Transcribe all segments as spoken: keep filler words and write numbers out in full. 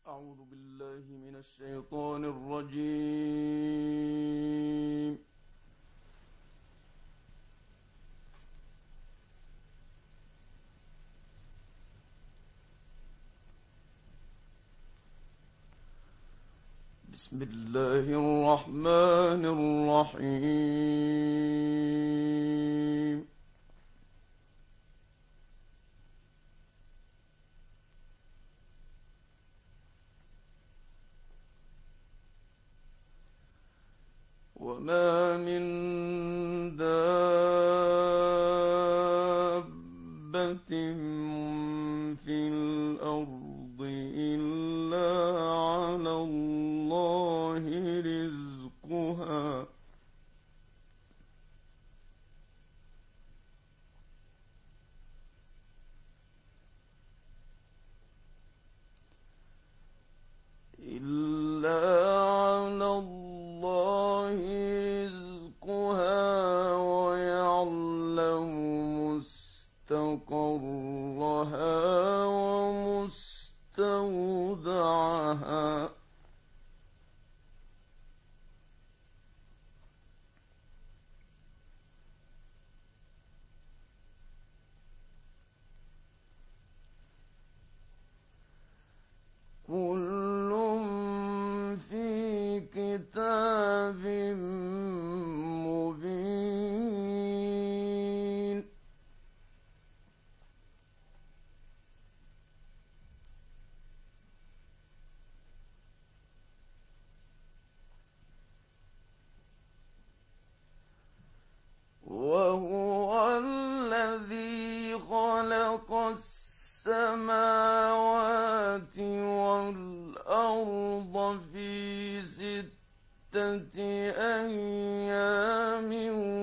أعوذ بالله من الشيطان الرجيم. بسم الله الرحمن الرحيم. وما من دابة في الأرض إلا على الله رزقها إلا على الله رزقها ويعلم مستقرها ومستودعها كل في كتاب مبين. وهو الذي خلق السماوات والأرض في ستة أيام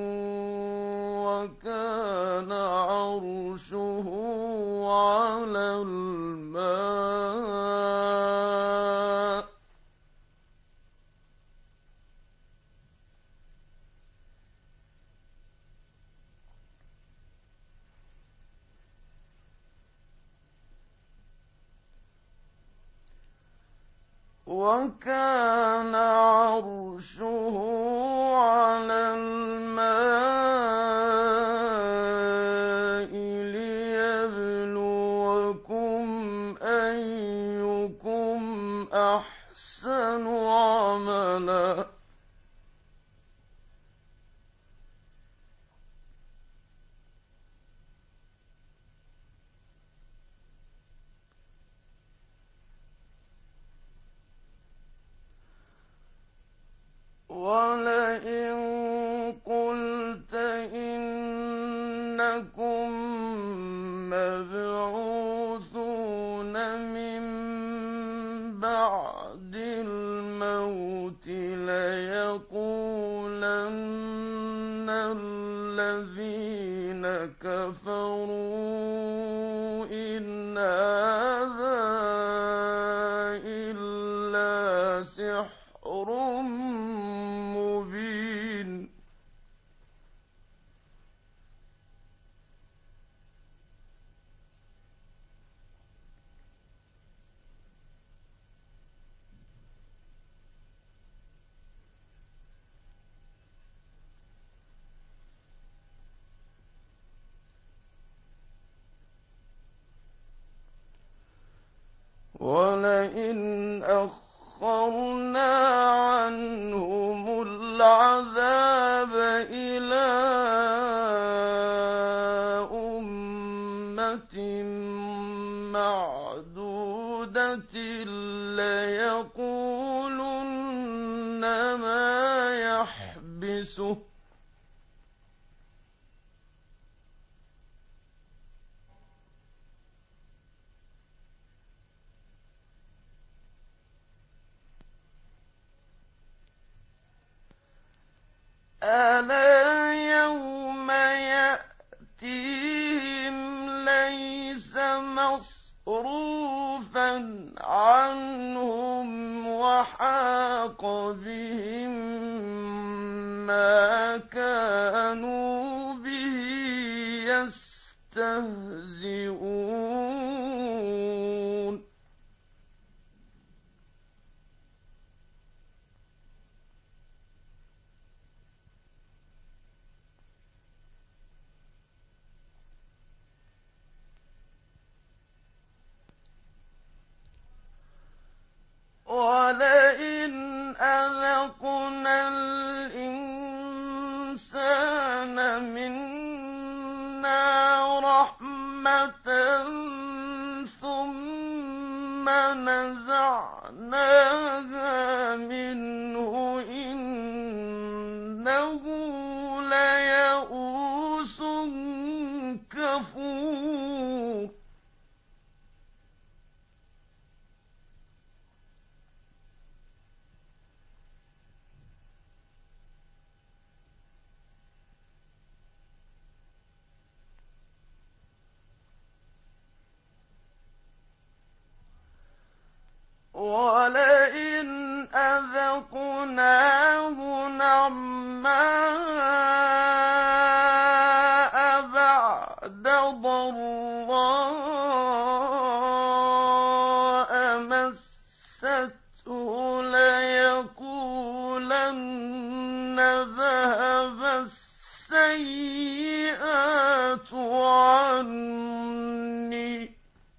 وكان عرشه على الماء وكان عرشه على الماء ليبلوكم أيكم أحسن عملا ولئن قلت إنكم مبعوثون من بعد الموت ليقولن الذين كفروا إن هذا إلا سحر مبين. ولئن أخرنا عنهم العذاب إلى أمة معدودة ليقولن ما يحبسه ألا يوم يأتيهم ليس مصروفا عنهم وحاق بهم ما كانوا به يستهزئون. ثم نزعناها منه إنه ليئوس كفور ولئن أذقناه نعماء بعد ضراء مسته ليقولن ذهب السيئات عني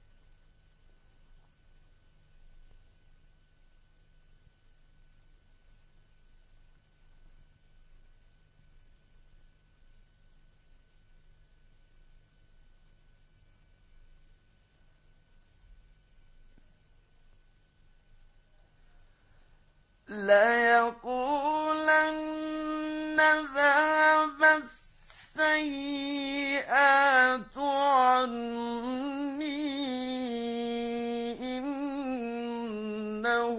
ليقولن ذهب السيئات عني إنه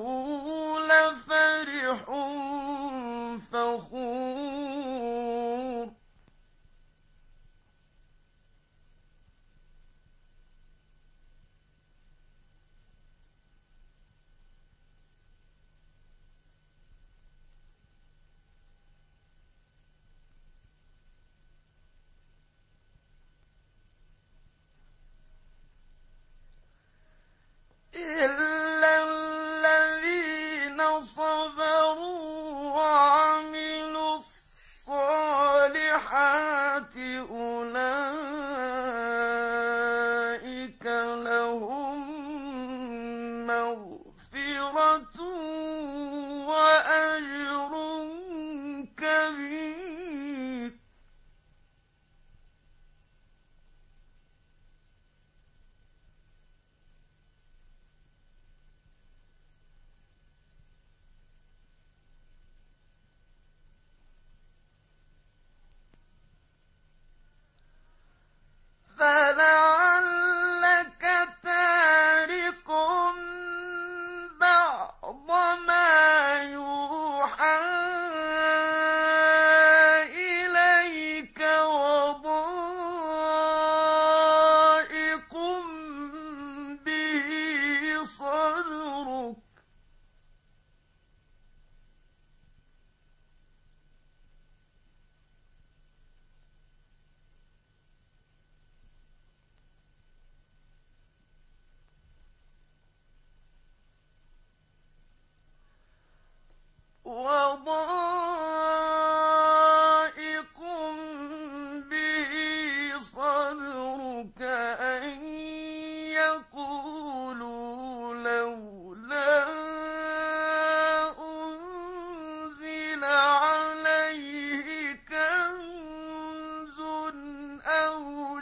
لفرح فخور إلا الذين صبروا وعملوا الصالحات أولئك لهم مغفرة وأجر كبير فلعلك تارك بعض ما يوحى إليك وضائق به صدرك وضائق به صدرك أن يقولوا لولا أنزل عليه كنز أو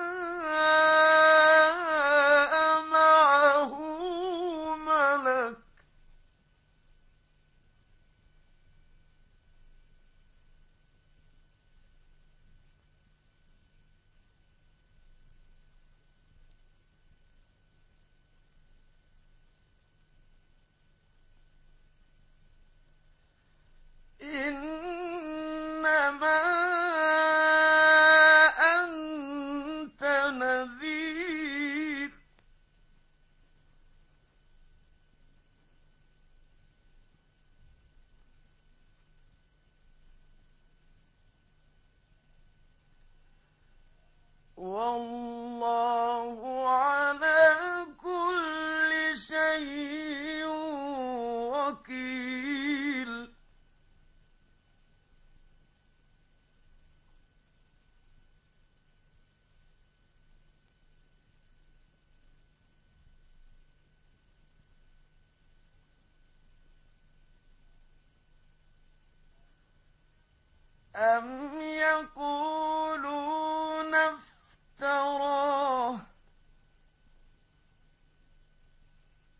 جاء معه ملك إنما أنت نذير والله على كل شيء وكيل أم يقولون افتراه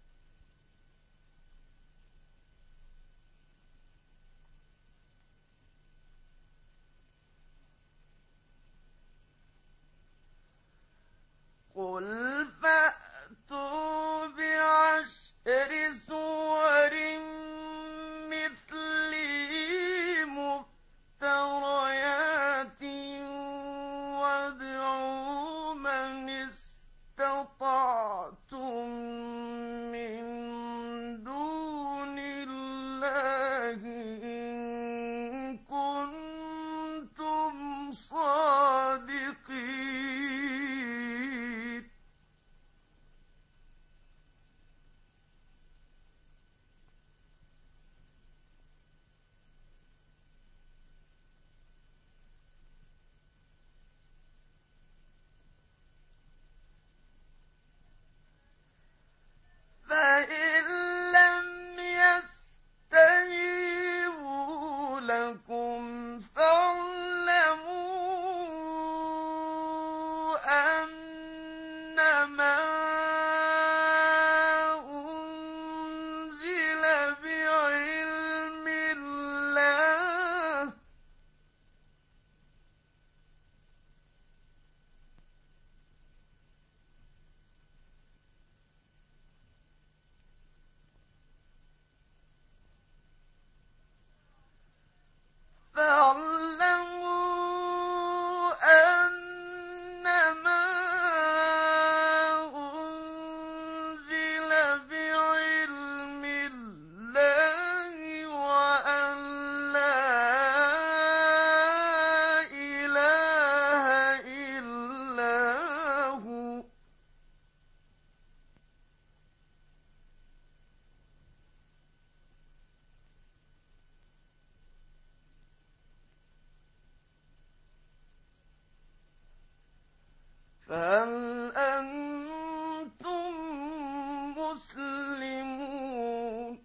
ظالمون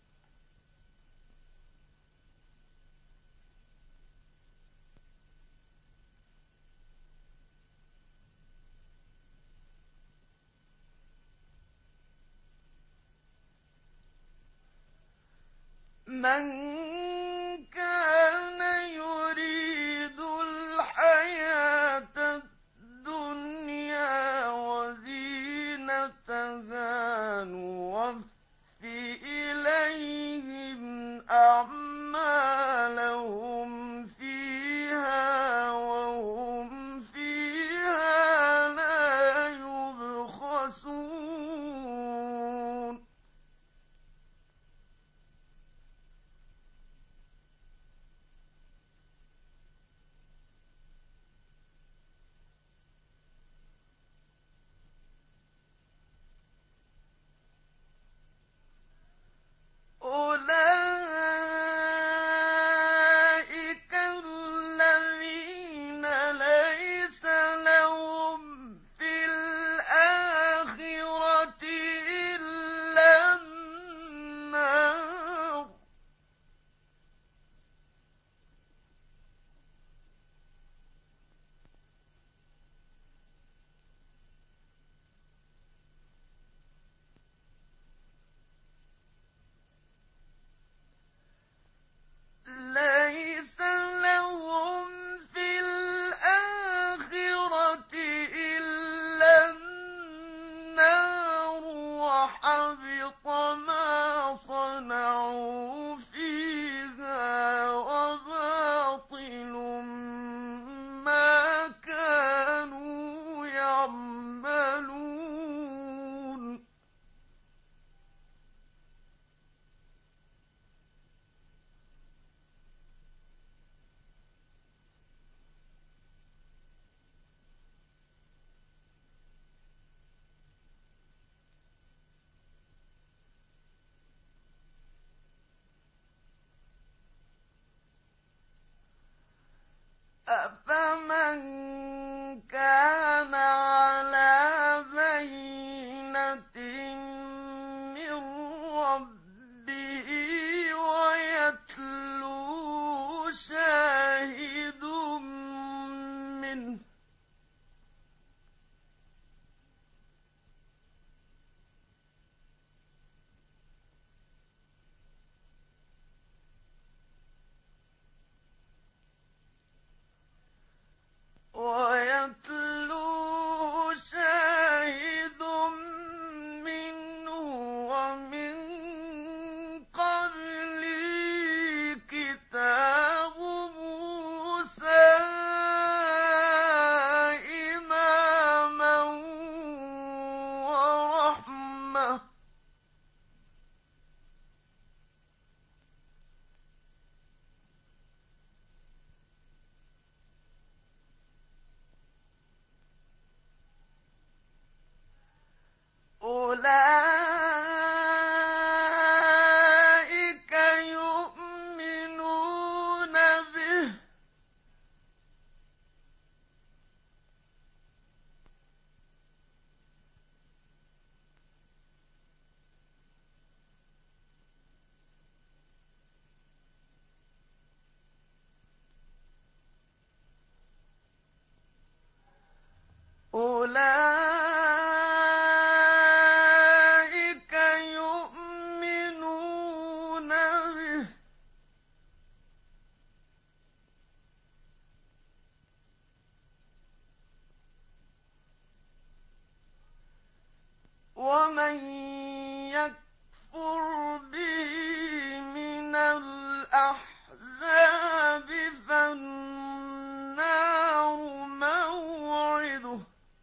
من كان يريد الحياة الدنيا وزينتها نوفِ إليهم أعمالهم فيها وهم فيها لا يبخسون أولئك الذين ليس لهم في الآخرة إلا النار ليس لهم في الآخرة إلا النار وحبط ما صنعوا فيها وباطل ما كانوا يعملون أفمن كان على بينة من ربه ويتلوه شاهد منه ويتلوه شاهد منه ومن قبله كتاب موسى إماما ورحمة أولئك يؤمنون به أولئك يؤمنون به ومن يكفر به من الأحزاب فالنار موعده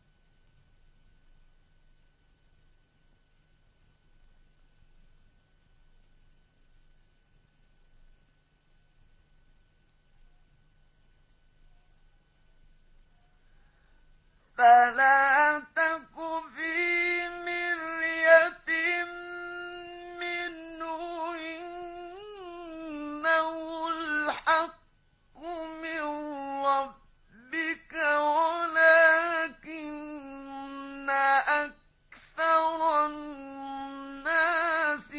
فلا تك في مرية منه إنه الحق من ربك ولكن أكثر الناس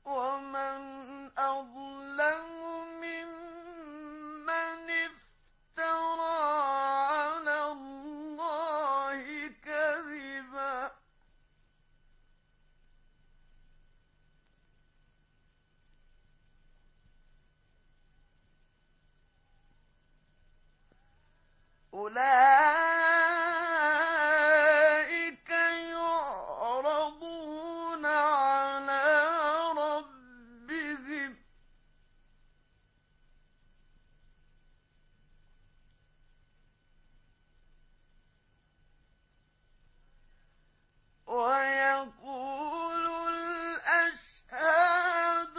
ومن أظلم ممن افترى على الله كذبا. أولئك يعرضون على ربهم ويقول الأشهاد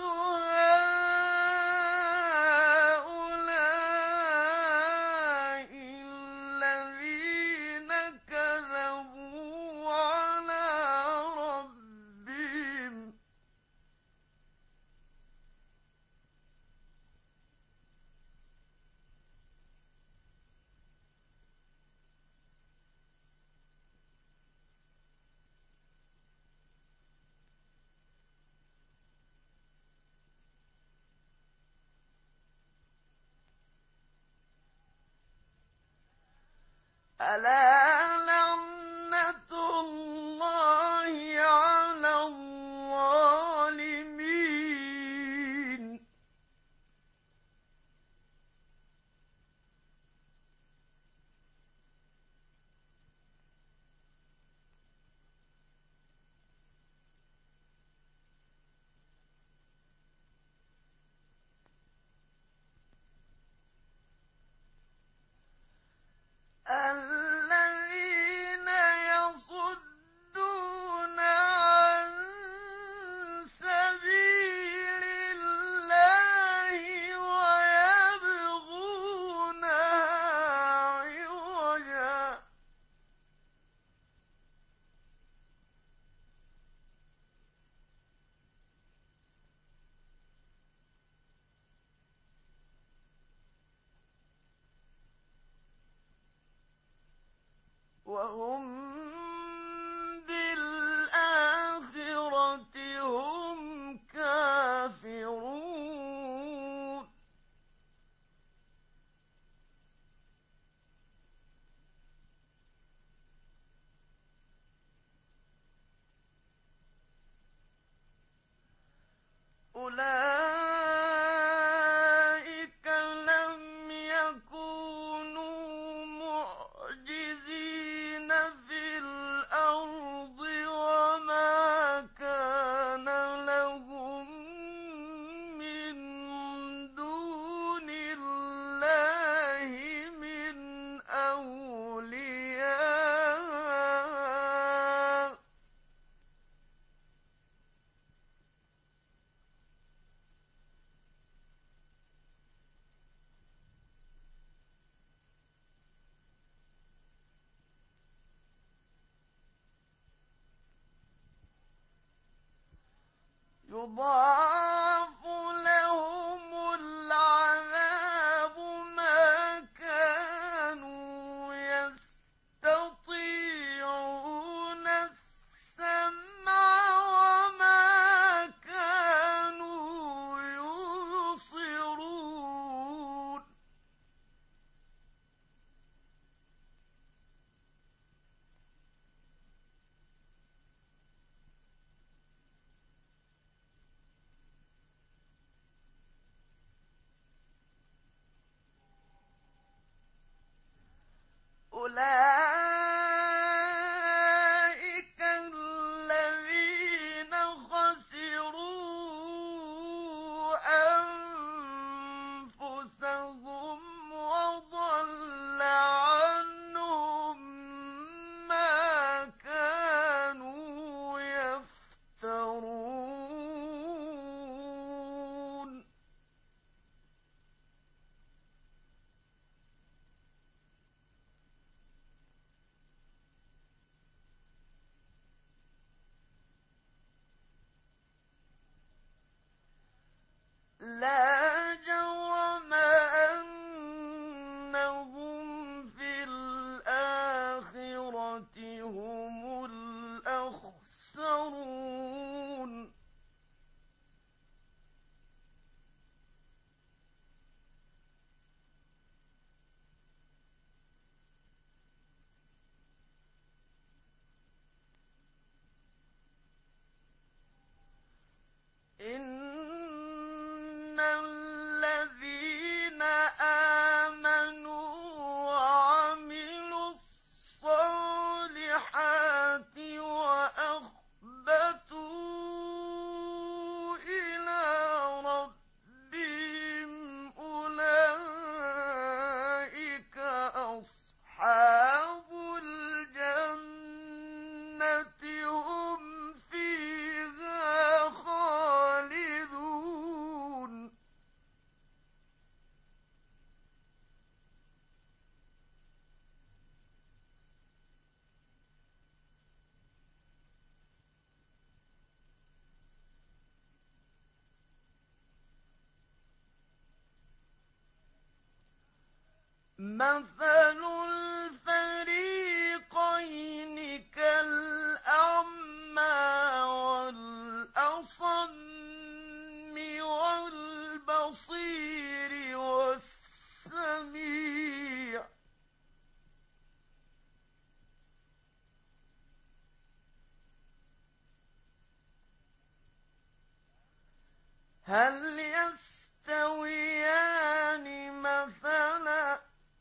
هؤلاء الذين كذبوا على ربهم ألا لعنة الله على الظالمين. الذين يصدون عن سبيل الله ويبغونها عوجا وهم بالآخرة هم كافرون. أولئك لم يكونوا معجزين في الأرض وما كان لهم من دون الله من أولياء يضاعف لهم العذاب ما كانوا يستطيعون السمع وما كانوا يبصرون. مَثَلُ الْفَرِيقَيْنِ كَالْأَعْمَىٰ وَالْأَصَمِّ وَالْبَصِيرِ وَالسَّمِيعِ ۚ هَلْ يَسْتَوِيَانِ مَثَلًا ۚ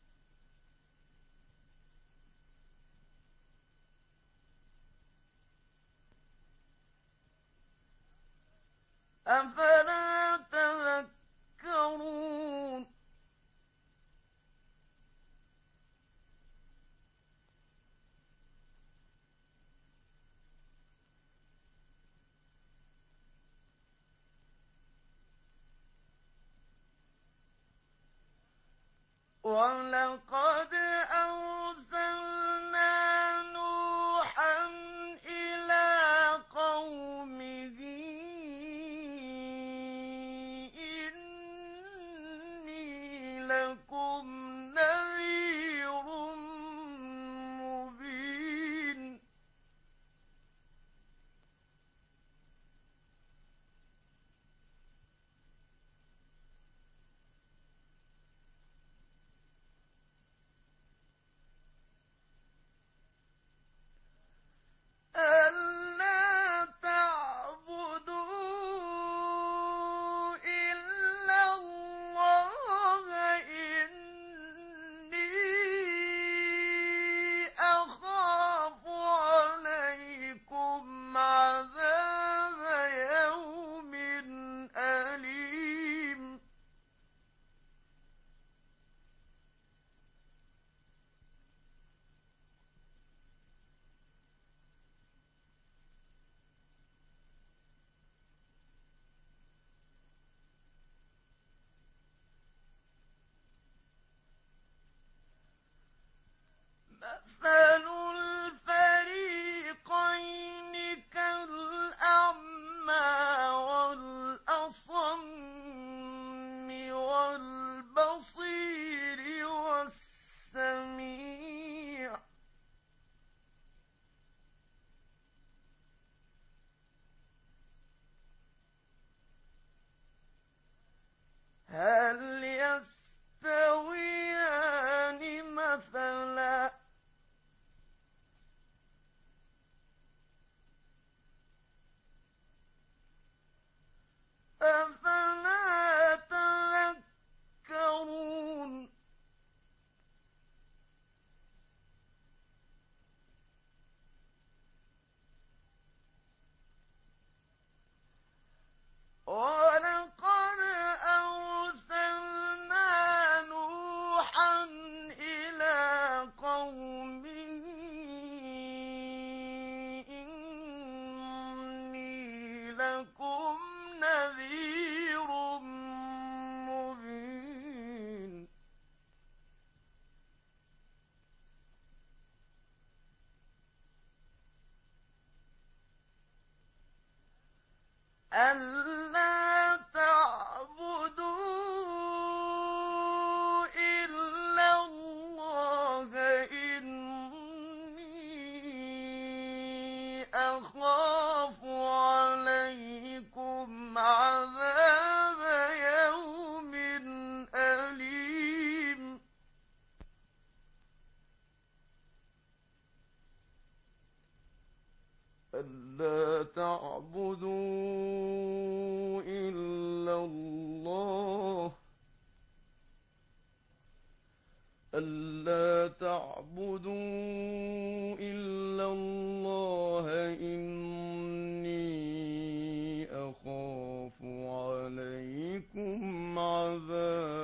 أَفَلَا تَذَكَّرُونَ وَلَقَدْ أَرْسَلْنَا نُوحًا إِلَىٰ قَوْمِهِ إِنِّي لَكُمْ نَذِيرٌ مُّبِينٌ أَلَّا تَعْبُدُوا إِلَّا اللَّهَ إِنِّي أَخَافُ عَلَيْكُمْ عَذَابَ يَوْمٍ أَلِيمٍ مَثَلُ الْفَرِيقَيْنِ كَالْأَعْمَىٰ وَالْأَصَمِّ وَالْبَصِيرِ وَالسَّمِيعِ ۚ هَلْ يَسْتَوِيَانِ مَثَلًا ۚ أَفَلَا تَذَكَّرُونَ وَلَقَدْ أَرْسَلْنَا نُوحًا إِلَىٰ قَوْمِهِ إِنِّي لَكُمْ نَذِيرٌ مُّبِينٌ أَلَّا تَعْبُدُوا إِلَّا اللَّهَ إِنِّي أَخَافُ عَلَيْكُمْ عَذَابَ يَوْمٍ أَلِيمٍ أَلَّا تَعْبُدُوا إِلَّا اللَّهَ أَلَّا تَعْبُدُوا إِلَّا اللَّهَ إِنِّي أَخَافُ عَلَيْكُمْ عَذَابَ